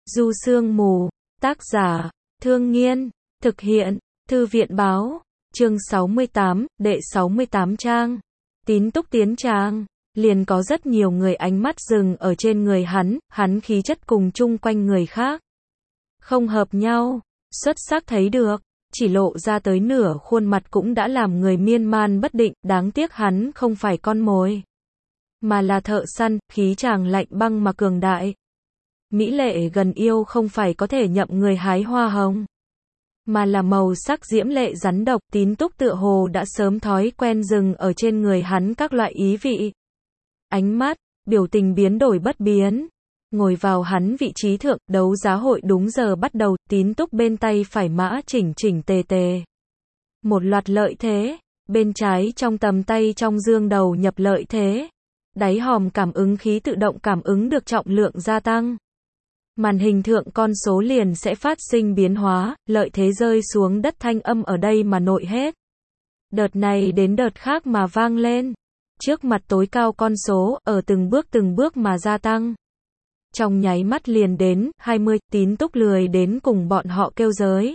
Du Sương Mù, tác giả, Thương Nghiên, thực hiện, Thư viện Báo, chương 68, đệ 68 trang. Tín Túc tiến trang, liền có rất nhiều người ánh mắt dừng ở trên người hắn khí chất cùng chung quanh người khác không hợp nhau, xuất sắc thấy được, chỉ lộ ra tới nửa khuôn mặt cũng đã làm người miên man bất định, đáng tiếc hắn không phải con mồi, mà là thợ săn, khí chàng lạnh băng mà cường đại. Mỹ lệ gần yêu không phải có thể nhậm người hái hoa hồng, mà là màu sắc diễm lệ rắn độc. Tín Túc tựa hồ đã sớm thói quen dừng ở trên người hắn các loại ý vị. Ánh mắt, biểu tình biến đổi bất biến. Ngồi vào hắn vị trí thượng, đấu giá hội đúng giờ bắt đầu, Tín Túc bên tay phải mã chỉnh chỉnh tề tề. Một loạt lợi thế, bên trái trong tầm tay trong dương đầu nhập lợi thế. Đáy hòm cảm ứng khí tự động cảm ứng được trọng lượng gia tăng. Màn hình thượng con số liền sẽ phát sinh biến hóa, lợi thế rơi xuống đất thanh âm ở đây mà nội hết. Đợt này đến đợt khác mà vang lên. Trước mặt tối cao con số, ở từng bước mà gia tăng. Trong nháy mắt liền đến, 20, Tín Túc lười đến cùng bọn họ kêu giới.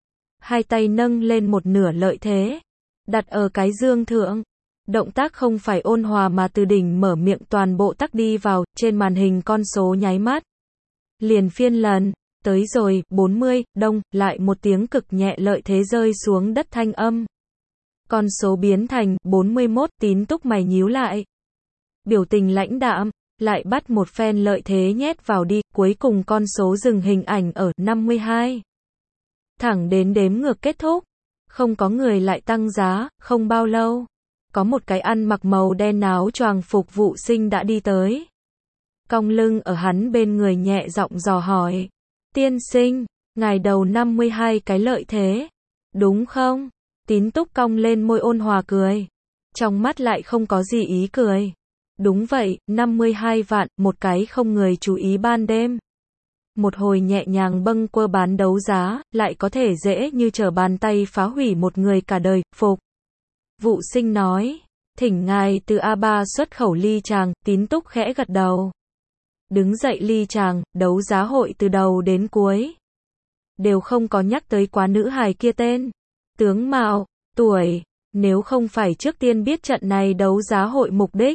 Hai tay nâng lên một nửa lợi thế, đặt ở cái dương thượng. Động tác không phải ôn hòa mà từ đỉnh mở miệng toàn bộ tắc đi vào, trên màn hình con số nháy mắt. Liền phiên lần, tới rồi, 40, đông, lại một tiếng cực nhẹ lợi thế rơi xuống đất thanh âm. Con số biến thành 41, Tín Túc mày nhíu lại. Biểu tình lãnh đạm, lại bắt một phen lợi thế nhét vào đi, cuối cùng con số dừng hình ảnh ở 52. Thẳng đến đếm ngược kết thúc, không có người lại tăng giá, không bao lâu. Có một cái ăn mặc màu đen áo choàng phục vụ sinh đã đi tới. Cong lưng ở hắn bên người nhẹ giọng dò hỏi. Tiên sinh, ngài đầu 52 cái lợi thế, đúng không? Tín Túc cong lên môi ôn hòa cười. Trong mắt lại không có gì ý cười. Đúng vậy, 52 vạn, một cái không người chú ý ban đêm. Một hồi nhẹ nhàng bâng quơ bán đấu giá, lại có thể dễ như trở bàn tay phá hủy một người cả đời, phục. Vụ sinh nói, thỉnh ngài từ A3 xuất khẩu ly tràng. Tín Túc khẽ gật đầu. Đứng dậy ly tràng, đấu giá hội từ đầu đến cuối. Đều không có nhắc tới quá nữ hài kia tên, tướng mạo, tuổi, nếu không phải trước tiên biết trận này đấu giá hội mục đích.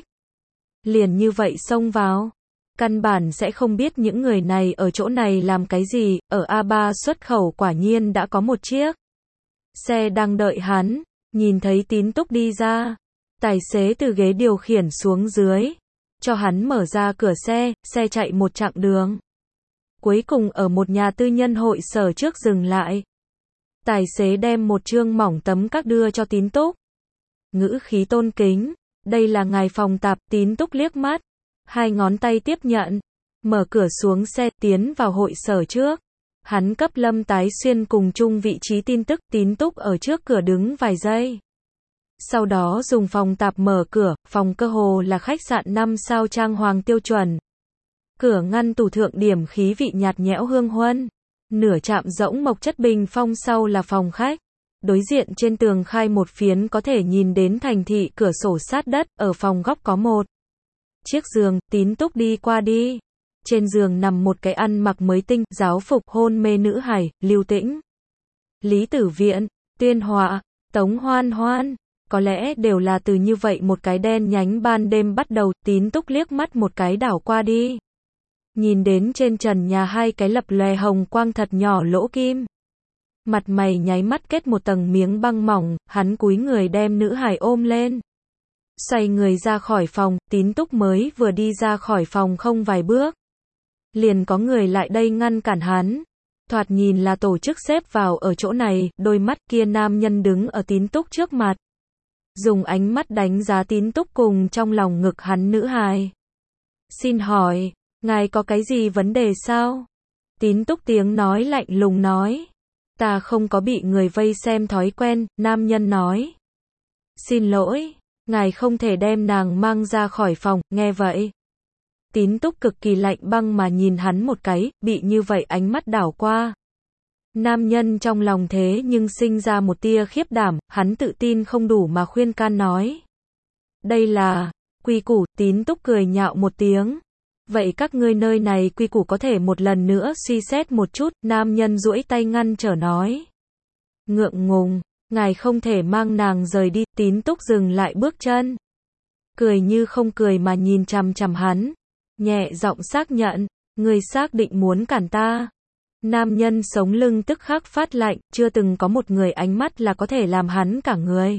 Liền như vậy xông vào. Căn bản sẽ không biết những người này ở chỗ này làm cái gì, ở A3 xuất khẩu quả nhiên đã có một chiếc xe đang đợi hắn, nhìn thấy Tín Túc đi ra. Tài xế từ ghế điều khiển xuống dưới. Cho hắn mở ra cửa xe, xe chạy một chặng đường. Cuối cùng ở một nhà tư nhân hội sở trước dừng lại. Tài xế đem một chương mỏng tấm các đưa cho Tín Túc. Ngữ khí tôn kính, đây là ngài phòng tạp. Tín Túc liếc mắt, hai ngón tay tiếp nhận, mở cửa xuống xe, tiến vào hội sở trước. Hắn cấp Lâm Tái Xuyên cùng chung vị trí tin tức. Tín Túc ở trước cửa đứng vài giây. Sau đó dùng phòng tạp mở cửa, phòng cơ hồ là khách sạn 5 sao trang hoàng tiêu chuẩn. Cửa ngăn tủ thượng điểm khí vị nhạt nhẽo hương huân. Nửa chạm rỗng mộc chất bình phong, sau là phòng khách. Đối diện trên tường khai một phiến có thể nhìn đến thành thị cửa sổ sát đất, ở phòng góc có một chiếc giường. Tín Túc đi qua đi. Trên giường nằm một cái ăn mặc mới tinh, giáo phục hôn mê nữ hài, Lưu Tĩnh, Lý Tử Viện, Tuyên Họa, Tống Hoan Hoan. Có lẽ đều là từ như vậy một cái đen nhánh ban đêm bắt đầu. Tín Túc liếc mắt một cái đảo qua đi. Nhìn đến trên trần nhà hai cái lập lòe hồng quang thật nhỏ lỗ kim. Mặt mày nháy mắt kết một tầng miếng băng mỏng, hắn cúi người đem nữ hài ôm lên. Xoay người ra khỏi phòng, Tín Túc mới vừa đi ra khỏi phòng không vài bước. Liền có người lại đây ngăn cản hắn. Thoạt nhìn là tổ chức xếp vào ở chỗ này, đôi mắt kia nam nhân đứng ở Tín Túc trước mặt. Dùng ánh mắt đánh giá Tín Túc cùng trong lòng ngực hắn nữ hài. Xin hỏi, ngài có cái gì vấn đề sao? Tín Túc tiếng nói lạnh lùng nói. Ta không có bị người vây xem thói quen, nam nhân nói. Xin lỗi, ngài không thể đem nàng mang ra khỏi phòng, nghe vậy. Tín Túc cực kỳ lạnh băng mà nhìn hắn một cái, bị như vậy ánh mắt đảo qua. Nam nhân trong lòng thế nhưng sinh ra một tia khiếp đảm, hắn tự tin không đủ mà khuyên can nói. Đây là quy củ. Tín Túc cười nhạo một tiếng. Vậy các ngươi nơi này quy củ có thể một lần nữa suy xét một chút, nam nhân duỗi tay ngăn trở nói. Ngượng ngùng, ngài không thể mang nàng rời đi, Tín Túc dừng lại bước chân. Cười như không cười mà nhìn chằm chằm hắn, nhẹ giọng xác nhận, ngươi xác định muốn cản ta. Nam nhân sống lưng tức khắc phát lạnh, chưa từng có một người ánh mắt là có thể làm hắn cả người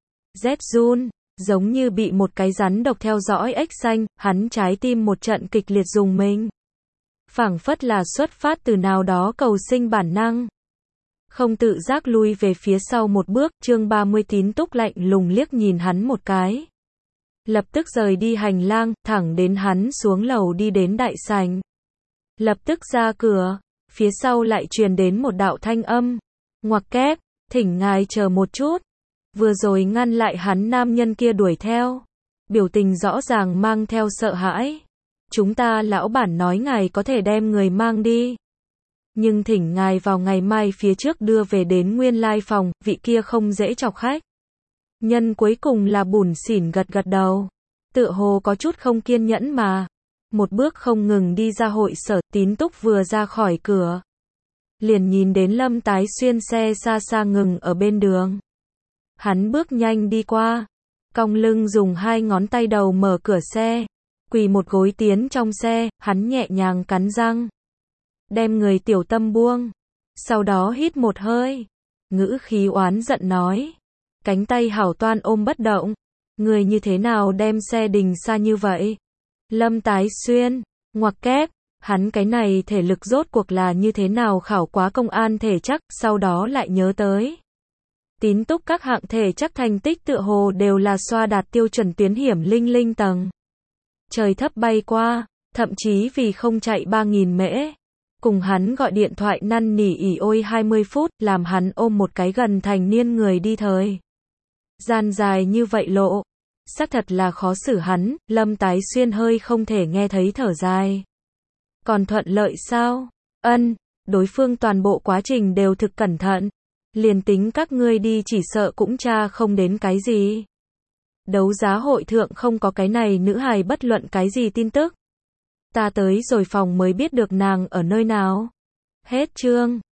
rét run, giống như bị một cái rắn độc theo dõi ếch xanh, hắn trái tim một trận kịch liệt rùng mình. Phảng phất là xuất phát từ nào đó cầu sinh bản năng. Không tự giác lui về phía sau một bước, chương 30 Tín Túc lạnh lùng liếc nhìn hắn một cái. Lập tức rời đi hành lang, thẳng đến hắn xuống lầu đi đến đại sảnh. Lập tức ra cửa, phía sau lại truyền đến một đạo thanh âm. Ngoặc kép, thỉnh ngài chờ một chút. Vừa rồi ngăn lại hắn nam nhân kia đuổi theo. Biểu tình rõ ràng mang theo sợ hãi. Chúng ta lão bản nói ngài có thể đem người mang đi. Nhưng thỉnh ngài vào ngày mai phía trước đưa về đến nguyên lai phòng, vị kia không dễ chọc khách. Nhân cuối cùng là Bủn Xỉn gật gật đầu. Tựa hồ có chút không kiên nhẫn mà. Một bước không ngừng đi ra hội sở, Tín Túc vừa ra khỏi cửa. Liền nhìn đến Lâm Tái Xuyên xe xa xa ngừng ở bên đường. Hắn bước nhanh đi qua. Cong lưng dùng hai ngón tay đầu mở cửa xe. Quỳ một gối tiến trong xe, hắn nhẹ nhàng cắn răng. Đem người tiểu tâm buông. Sau đó hít một hơi. Ngữ khí oán giận nói. Cánh tay hảo toan ôm bất động. Người như thế nào đem xe đình xa như vậy? Lâm Tái Xuyên, ngoặc kép, hắn cái này thể lực rốt cuộc là như thế nào khảo quá công an thể chắc, sau đó lại nhớ tới. Tín Túc các hạng thể chắc thành tích tựa hồ đều là xoa đạt tiêu chuẩn tiến hiểm linh linh tầng. Trời thấp bay qua, thậm chí vì không chạy 3.000 mễ. Cùng hắn gọi điện thoại năn nỉ ỉ ôi 20 phút, làm hắn ôm một cái gần thành niên người đi thời. Gian dài như vậy lộ. Xác thật là khó xử hắn, Lâm Tái Xuyên hơi không thể nghe thấy thở dài. Còn thuận lợi sao? Ân, đối phương toàn bộ quá trình đều thực cẩn thận. Liền tính các ngươi đi chỉ sợ cũng tra không đến cái gì. Đấu giá hội thượng không có cái này nữ hài bất luận cái gì tin tức. Ta tới rồi phòng mới biết được nàng ở nơi nào. Hết chương.